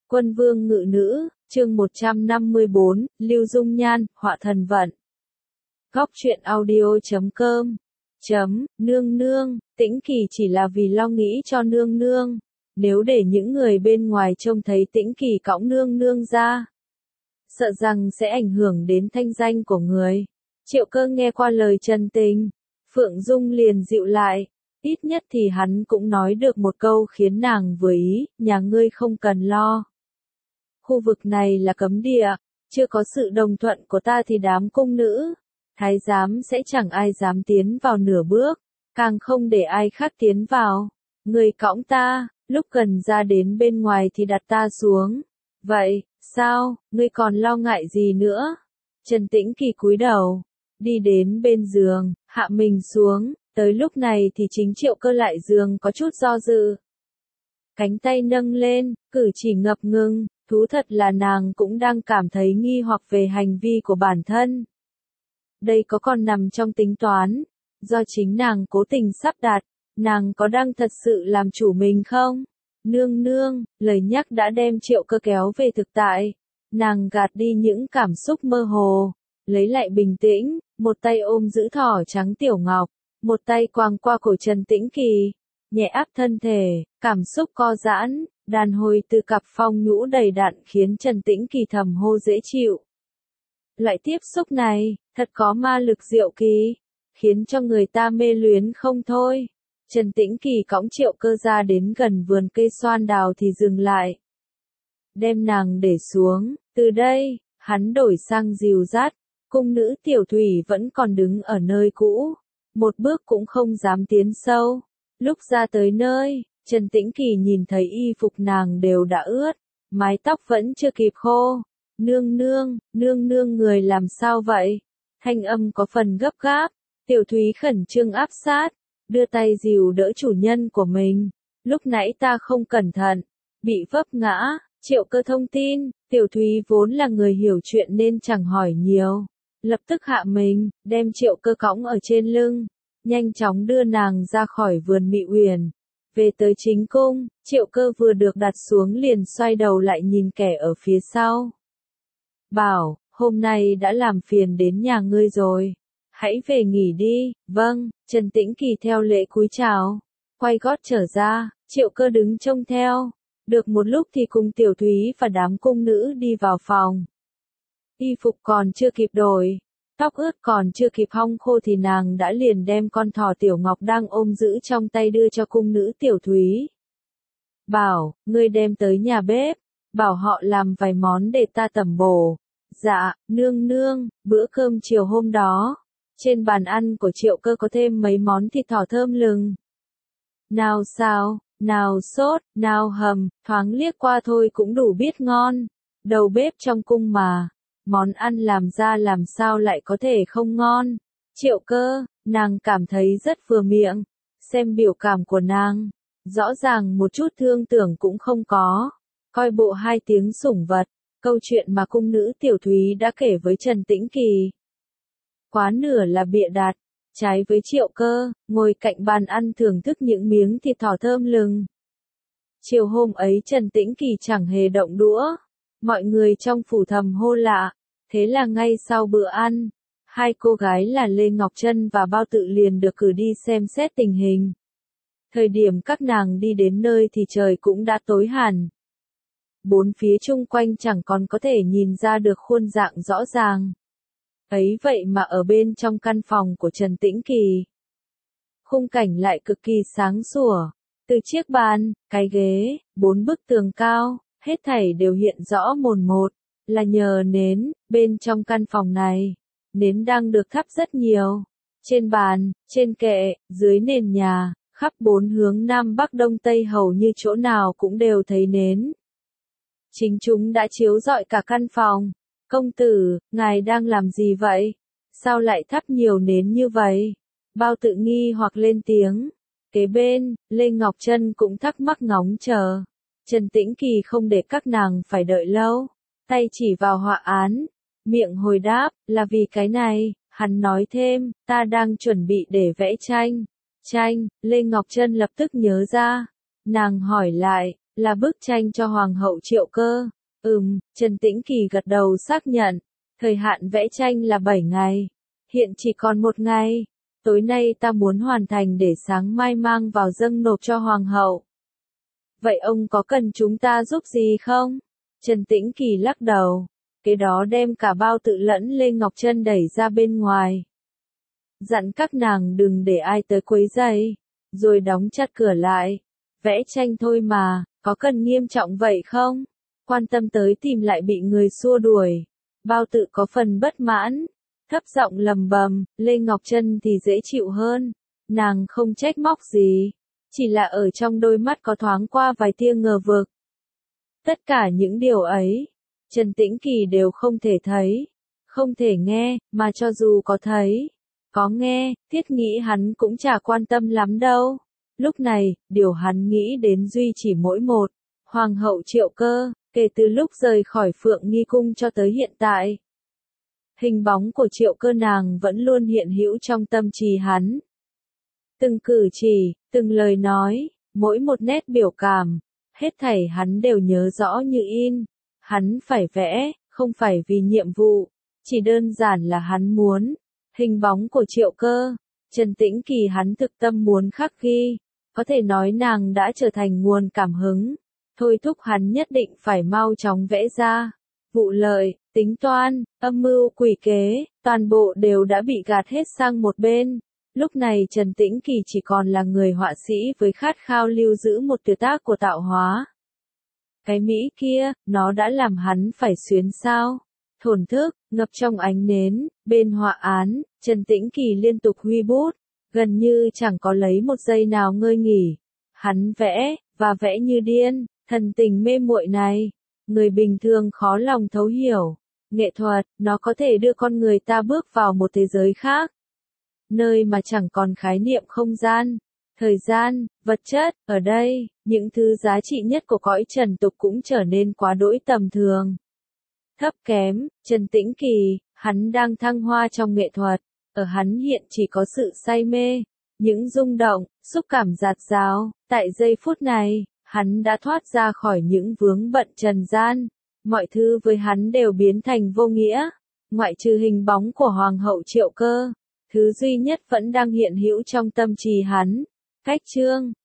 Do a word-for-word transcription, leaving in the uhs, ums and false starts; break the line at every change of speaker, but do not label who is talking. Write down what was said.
Quân vương ngự nữ, chương một trăm năm mươi bốn, Lưu Dung Nhan, họa thần vận. Góc truyện audio chấm com. Chấm, nương nương, Tĩnh Kỳ chỉ là vì lo nghĩ cho nương nương. Nếu để những người bên ngoài trông thấy Tĩnh Kỳ cõng nương nương ra, sợ rằng sẽ ảnh hưởng đến thanh danh của người. Triệu Cơ nghe qua lời chân tình, Phượng Dung liền dịu lại. Ít nhất thì hắn cũng nói được một câu khiến nàng vừa ý, nhà ngươi không cần lo. Khu vực này là cấm địa, chưa có sự đồng thuận của ta thì đám cung nữ, thái giám sẽ chẳng ai dám tiến vào nửa bước, càng không để ai khác tiến vào. Ngươi cõng ta, lúc cần ra đến bên ngoài thì đặt ta xuống. Vậy, sao, ngươi còn lo ngại gì nữa? Trần Tĩnh Kỳ cúi đầu, đi đến bên giường, hạ mình xuống, tới lúc này thì chính Triệu Cơ lại giường có chút do dự. Cánh tay nâng lên, cử chỉ ngập ngừng, thú thật là nàng cũng đang cảm thấy nghi hoặc về hành vi của bản thân. Đây có còn nằm trong tính toán, do chính nàng cố tình sắp đặt, nàng có đang thật sự làm chủ mình không? Nương nương, lời nhắc đã đem Triệu Cơ kéo về thực tại, nàng gạt đi những cảm xúc mơ hồ, lấy lại bình tĩnh, một tay ôm giữ thỏ trắng Tiểu Ngọc, một tay quàng qua cổ Trần Tĩnh Kỳ, nhẹ áp thân thể, cảm xúc co giãn, đàn hồi từ cặp phong nhũ đầy đặn khiến Trần Tĩnh Kỳ thầm hô dễ chịu. Loại tiếp xúc này, thật có ma lực diệu kỳ, khiến cho người ta mê luyến không thôi. Trần Tĩnh Kỳ cõng Triệu Cơ ra đến gần vườn cây xoan đào thì dừng lại. Đem nàng để xuống, từ đây, hắn đổi sang dìu dắt, cung nữ Tiểu Thủy vẫn còn đứng ở nơi cũ, một bước cũng không dám tiến sâu. Lúc ra tới nơi, Trần Tĩnh Kỳ nhìn thấy y phục nàng đều đã ướt, mái tóc vẫn chưa kịp khô. Nương nương, nương nương người làm sao vậy? Thanh âm có phần gấp gáp, Tiểu Thúy khẩn trương áp sát, đưa tay dìu đỡ chủ nhân của mình. Lúc nãy ta không cẩn thận, bị vấp ngã. Triệu Cơ thông tin, Tiểu Thúy vốn là người hiểu chuyện nên chẳng hỏi nhiều. Lập tức hạ mình, đem Triệu Cơ cõng ở trên lưng, nhanh chóng đưa nàng ra khỏi vườn Mị Uyển. Về tới chính cung, Triệu Cơ vừa được đặt xuống liền xoay đầu lại nhìn kẻ ở phía sau. Bảo, hôm nay đã làm phiền đến nhà ngươi rồi. Hãy về nghỉ đi. Vâng, Trần Tĩnh Kỳ theo lễ cúi chào, quay gót trở ra, Triệu Cơ đứng trông theo. Được một lúc thì cùng Tiểu Thúy và đám cung nữ đi vào phòng. Y phục còn chưa kịp đổi, tóc ướt còn chưa kịp hong khô thì nàng đã liền đem con thỏ Tiểu Ngọc đang ôm giữ trong tay đưa cho cung nữ Tiểu Thúy. Bảo, ngươi đem tới nhà bếp, bảo họ làm vài món để ta tẩm bổ. Dạ, nương nương. Bữa cơm chiều hôm đó, trên bàn ăn của Triệu Cơ có thêm mấy món thịt thỏ thơm lừng. Nào xào, nào sốt, nào hầm, thoáng liếc qua thôi cũng đủ biết ngon. Đầu bếp trong cung mà, món ăn làm ra làm sao lại có thể không ngon. Triệu Cơ, nàng cảm thấy rất vừa miệng. Xem biểu cảm của nàng, rõ ràng một chút thương tưởng cũng không có. Coi bộ hai tiếng sủng vật, câu chuyện mà cung nữ Tiểu Thúy đã kể với Trần Tĩnh Kỳ. Quá nửa là bịa đặt, trái với Triệu Cơ, ngồi cạnh bàn ăn thưởng thức những miếng thịt thỏ thơm lừng. Chiều hôm ấy Trần Tĩnh Kỳ chẳng hề động đũa, mọi người trong phủ thầm hô lạ, thế là ngay sau bữa ăn, hai cô gái là Lê Ngọc Trân và Bao Tự liền được cử đi xem xét tình hình. Thời điểm các nàng đi đến nơi thì trời cũng đã tối hẳn. Bốn phía chung quanh chẳng còn có thể nhìn ra được khuôn dạng rõ ràng. Ấy vậy mà ở bên trong căn phòng của Trần Tĩnh Kỳ, khung cảnh lại cực kỳ sáng sủa. Từ chiếc bàn, cái ghế, bốn bức tường cao, hết thảy đều hiện rõ mồn một, là nhờ nến. Bên trong căn phòng này, nến đang được thắp rất nhiều. Trên bàn, trên kệ, dưới nền nhà, khắp bốn hướng Nam Bắc Đông Tây hầu như chỗ nào cũng đều thấy nến. Chính chúng đã chiếu rọi cả căn phòng. Công tử, ngài đang làm gì vậy? Sao lại thắp nhiều nến như vậy? Bao Tự nghi hoặc lên tiếng. Kế bên, Lê Ngọc Trân cũng thắc mắc ngóng chờ. Trần Tĩnh Kỳ không để các nàng phải đợi lâu. Tay chỉ vào họa án. Miệng hồi đáp, là vì cái này. Hắn nói thêm, ta đang chuẩn bị để vẽ tranh. Tranh, Lê Ngọc Trân lập tức nhớ ra. Nàng hỏi lại, Là bức tranh cho Hoàng hậu Triệu Cơ. Ừm, Trần Tĩnh Kỳ gật đầu xác nhận. Thời hạn vẽ tranh là bảy ngày. Hiện chỉ còn một ngày. Tối nay ta muốn hoàn thành để sáng mai mang vào dâng nộp cho Hoàng hậu. Vậy ông có cần chúng ta giúp gì không? Trần Tĩnh Kỳ lắc đầu. Cái đó đem cả bao tự lẫn Lê Ngọc Trân đẩy ra bên ngoài. Dặn các nàng đừng để ai tới quấy rầy. Rồi đóng chặt cửa lại. Vẽ tranh thôi mà, có cần nghiêm trọng vậy không? Quan tâm tới tìm lại bị người xua đuổi. Bao tự có phần bất mãn. Thấp giọng lầm bầm, Lê Ngọc Trân thì dễ chịu hơn. Nàng không trách móc gì. Chỉ là ở trong đôi mắt có thoáng qua vài tia ngờ vực. Tất cả những điều ấy, Trần Tĩnh Kỳ đều không thể thấy, không thể nghe, mà cho dù có thấy, có nghe, thiết nghĩ hắn cũng chả quan tâm lắm đâu. Lúc này, điều hắn nghĩ đến duy chỉ mỗi một, Hoàng hậu Triệu Cơ, kể từ lúc rời khỏi Phượng Nghi Cung cho tới hiện tại. Hình bóng của Triệu Cơ nàng vẫn luôn hiện hữu trong tâm trí hắn. Từng cử chỉ, từng lời nói, mỗi một nét biểu cảm, hết thảy hắn đều nhớ rõ như in. Hắn phải vẽ, không phải vì nhiệm vụ, chỉ đơn giản là hắn muốn. Hình bóng của Triệu Cơ, Trần Tĩnh Kỳ hắn thực tâm muốn khắc ghi, có thể nói nàng đã trở thành nguồn cảm hứng, thôi thúc hắn nhất định phải mau chóng vẽ ra. Vụ lợi, tính toán, âm mưu quỷ kế, toàn bộ đều đã bị gạt hết sang một bên. Lúc này Trần Tĩnh Kỳ chỉ còn là người họa sĩ với khát khao lưu giữ một tuyệt tác của tạo hóa. Cái Mỹ kia, nó đã làm hắn phải xuyến sao. Thổn thức, ngập trong ánh nến, bên họa án, Trần Tĩnh Kỳ liên tục huy bút, gần như chẳng có lấy một giây nào ngơi nghỉ. Hắn vẽ, và vẽ như điên, thần tình mê muội này, người bình thường khó lòng thấu hiểu. Nghệ thuật, nó có thể đưa con người ta bước vào một thế giới khác. Nơi mà chẳng còn khái niệm không gian, thời gian, vật chất, ở đây, những thứ giá trị nhất của cõi trần tục cũng trở nên quá đỗi tầm thường. Thấp kém, Trần Tĩnh Kỳ, hắn đang thăng hoa trong nghệ thuật, ở hắn hiện chỉ có sự say mê, những rung động, xúc cảm dạt dào, tại giây phút này, hắn đã thoát ra khỏi những vướng bận trần gian, mọi thứ với hắn đều biến thành vô nghĩa, ngoại trừ hình bóng của Hoàng hậu Triệu Cơ, thứ duy nhất vẫn đang hiện hữu trong tâm trí hắn. Cách chương